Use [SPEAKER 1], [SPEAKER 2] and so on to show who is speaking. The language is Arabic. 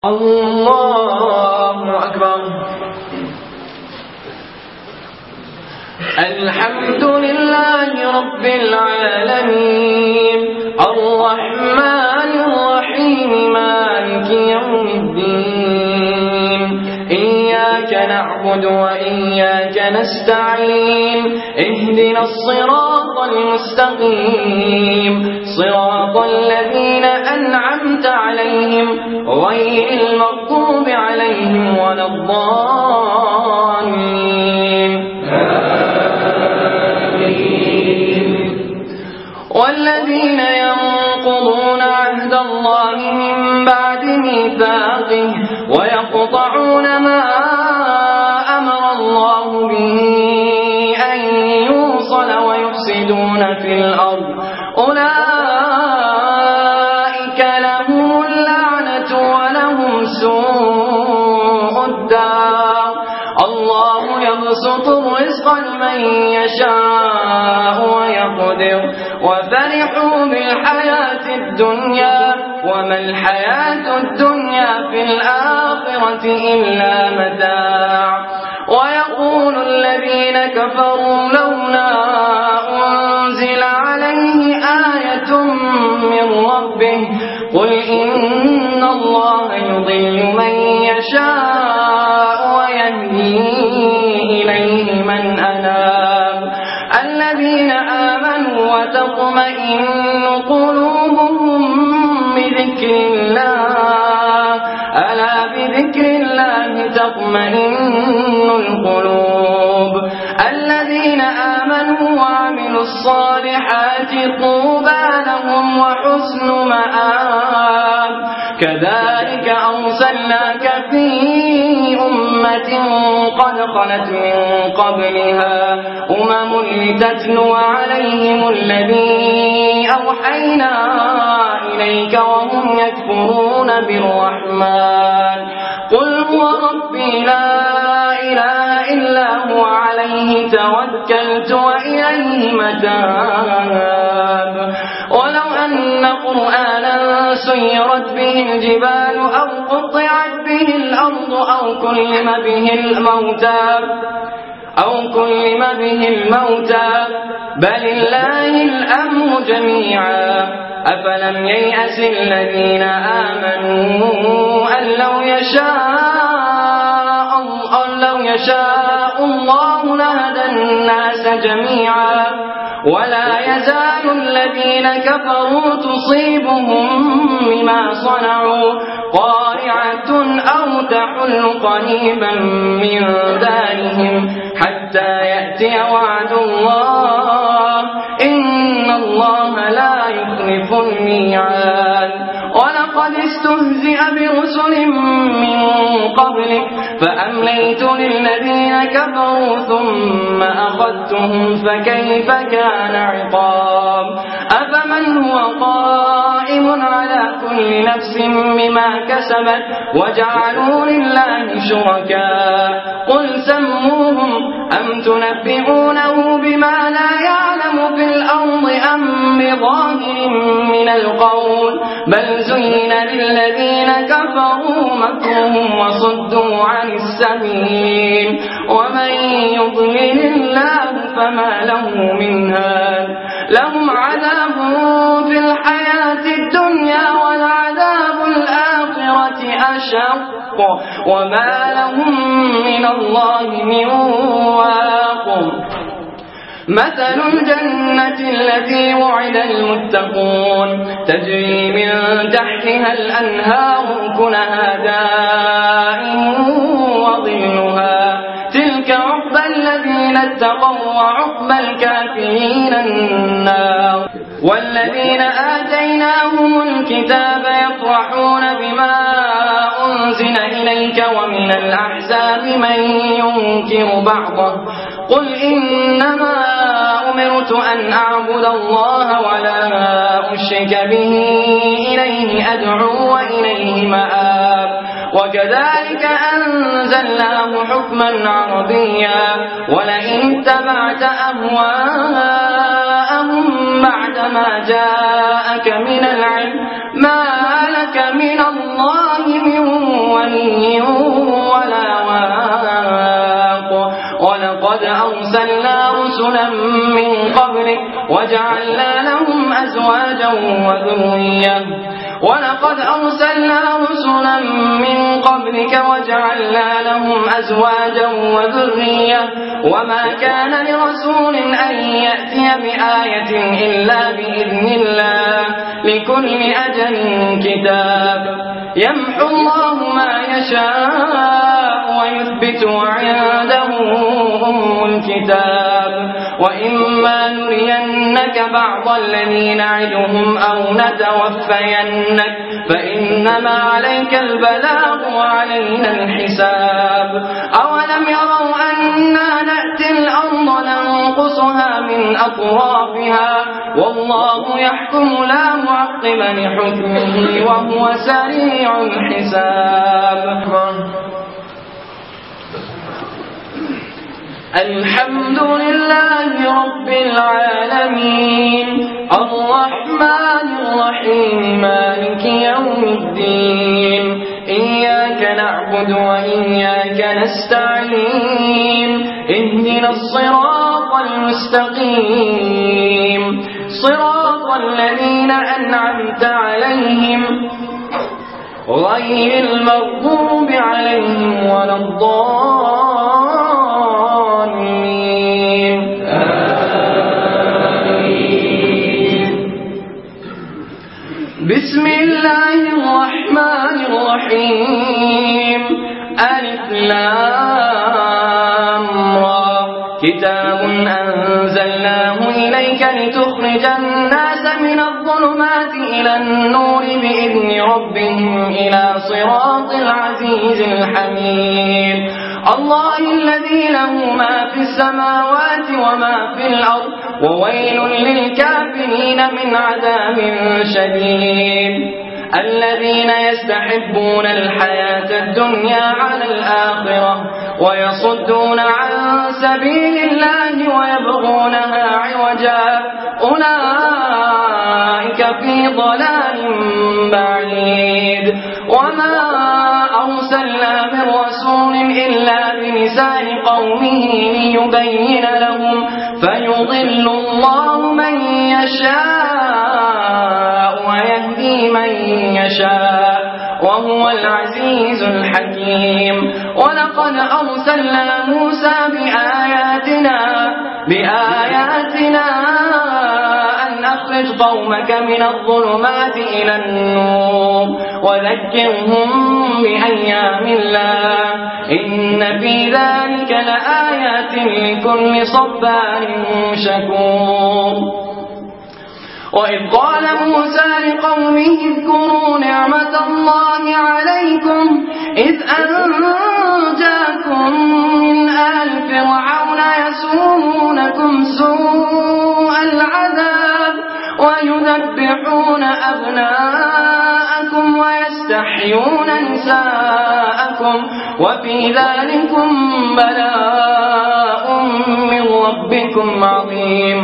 [SPEAKER 1] الله أكبر. الحمد لله رب العالمين الرحمن الرحيم مالك يوم الدين إياك نعبد وإياك نستعين اهدنا الصراط المستقيم صراط الذين أنعمت عليهم غير المغضوب عليهم ولا الضالين. والذين ينقضون عهد الله من بعد ميثاقه ويقطعون ما أمر الله به أن يوصل ويفسدون في الأرض أولئك لهم اللعنة ولهم سوء الدار. الله يبسط الرزق لمن يشاء ويقدر وفرحوا بالحياة الدنيا وما الحياة الدنيا في الآخرة إلا متاع. ويقول الذين كفروا لولا أنزل عليه آية من ربه قل إن الله يضل من يشاء ويهدي إليه من أناب. الذين آمنوا وتطمئن قلوبهم بذكر الله ألا بذكر الله تطمئن القلوب. الذين آمنوا وعملوا الصالحات طوبى لهم وحسن مآب. كذلك أرسلناك في أمة قد خلت من قبلها أمم لتتلو عليهم الذي أوحينا إليك وهم يكفرون بالرحمن قل هو ربي لا إله إلا هو عليه توكلت وإليه متاب. ولو أن قرآنا سيرت به الجبال أو قطعت به الأرض أو كلم به الموتى بل الله الأمر جميعا. أفلم ييأس الذين آمنوا أن لو يشاء الله لهدى الناس جميعا. ولا يزال الذين كفروا تصيبهم بما صنعوا قارعة أو تحل قريبا من دارهم حتى يأتي وعد الله إن الله لا يخلف الميعاد. ولقد استهزئ برسل من قبلك فأمليت للذين كفروا ثم أخذتهم فكيف كان عقاب. أفمن هو قائم على كل نفس بما كسبت وجعلوا لله شركاء قل سموهم أم تنبئونه بما لا يعلم في الأرض أم بظاهر من القول بل زين للذين كفروا مكرهم وصدوا عن السبيل ومن يضلل الله فما له من هاد. لهم عذاب في الحياة الدنيا والعذاب الآخرة أشق وما لهم من الله من واق. مثل الجنة التي وعد المتقون تجري من تحتها الأنهار أكلها دائم وظلها تلك عقبى الذين اتقوا وعقبى الكافرين النار. والذين آتيناهم الكتاب يفرحون بما أنزل إليك ومن الأحزاب من ينكر بعضه قل إنما أمرت أن أعبد الله ولا أشرك به إليه أدعو وإليه مآب. وكذلك أنزلناه حكما عربيا ولئن اتبعت أهواءهم بعدما جاءك من العلم ما لك من الله من رسلا من قبلك وجعلنا لهم أزواجا وذرية ولقد أرسلنا رسلا من قبلك وجعلنا لهم أزواجا وذرية وما كان لرسول أن يأتي بآية إلا بإذن الله لكل أجل كتاب يمحو الله ما يشاء ويثبت وعنده أم الكتاب وإما نرينك بعض الذين نعدهم أو نتوفينك فإنما عليك البلاغ وعلينا الحساب أولم يروا أنا نأتي الأرض ننقصها من أطرافها والله يحكم لا معقب لحكمه وهو سريع الحساب الحمد لله رب العالمين الرحمن الرحيم مالك يوم الدين إياك نعبد وإياك نستعين اهدنا الصراط المستقيم صراط الذين أنعمت عليهم غير المغضوب عليهم ولا الضالين آمين. بسم الله الرحمن الرحيم ألف لام را كتاب أنزلناه إليك لتخرج الناس من الظلمات إلى النور بإذن ربهم إلى صراط العزيز الحميد الله الذي له ما في السماوات وما في الأرض وويل للكافرين من عذاب شديد الذين يستحبون الحياة الدنيا على الآخرة ويصدون عن سبيل الله ويبغونها عوجا أولئك في ضلال بعيد وما أرسلنا من رسول إلا بلسان قومه ليبين لهم فيضل الله من يشاء ويهدي من يشاء وهو العزيز الحكيم ولقد أرسلنا موسى بآياتنا أن أخرج قومك من الظلمات إلى النور وذكرهم بأيام الله إن في ذلك لآيات لكل صبار شكور وإذ قال موسى لقومه اذكروا نعمة الله عليكم إذ أنجاكم من آل فرعون يسومونكم سوء العذاب ويذبحون أبناءكم ويستحيون نساءكم وفي ذلكم بلاء من ربكم عظيم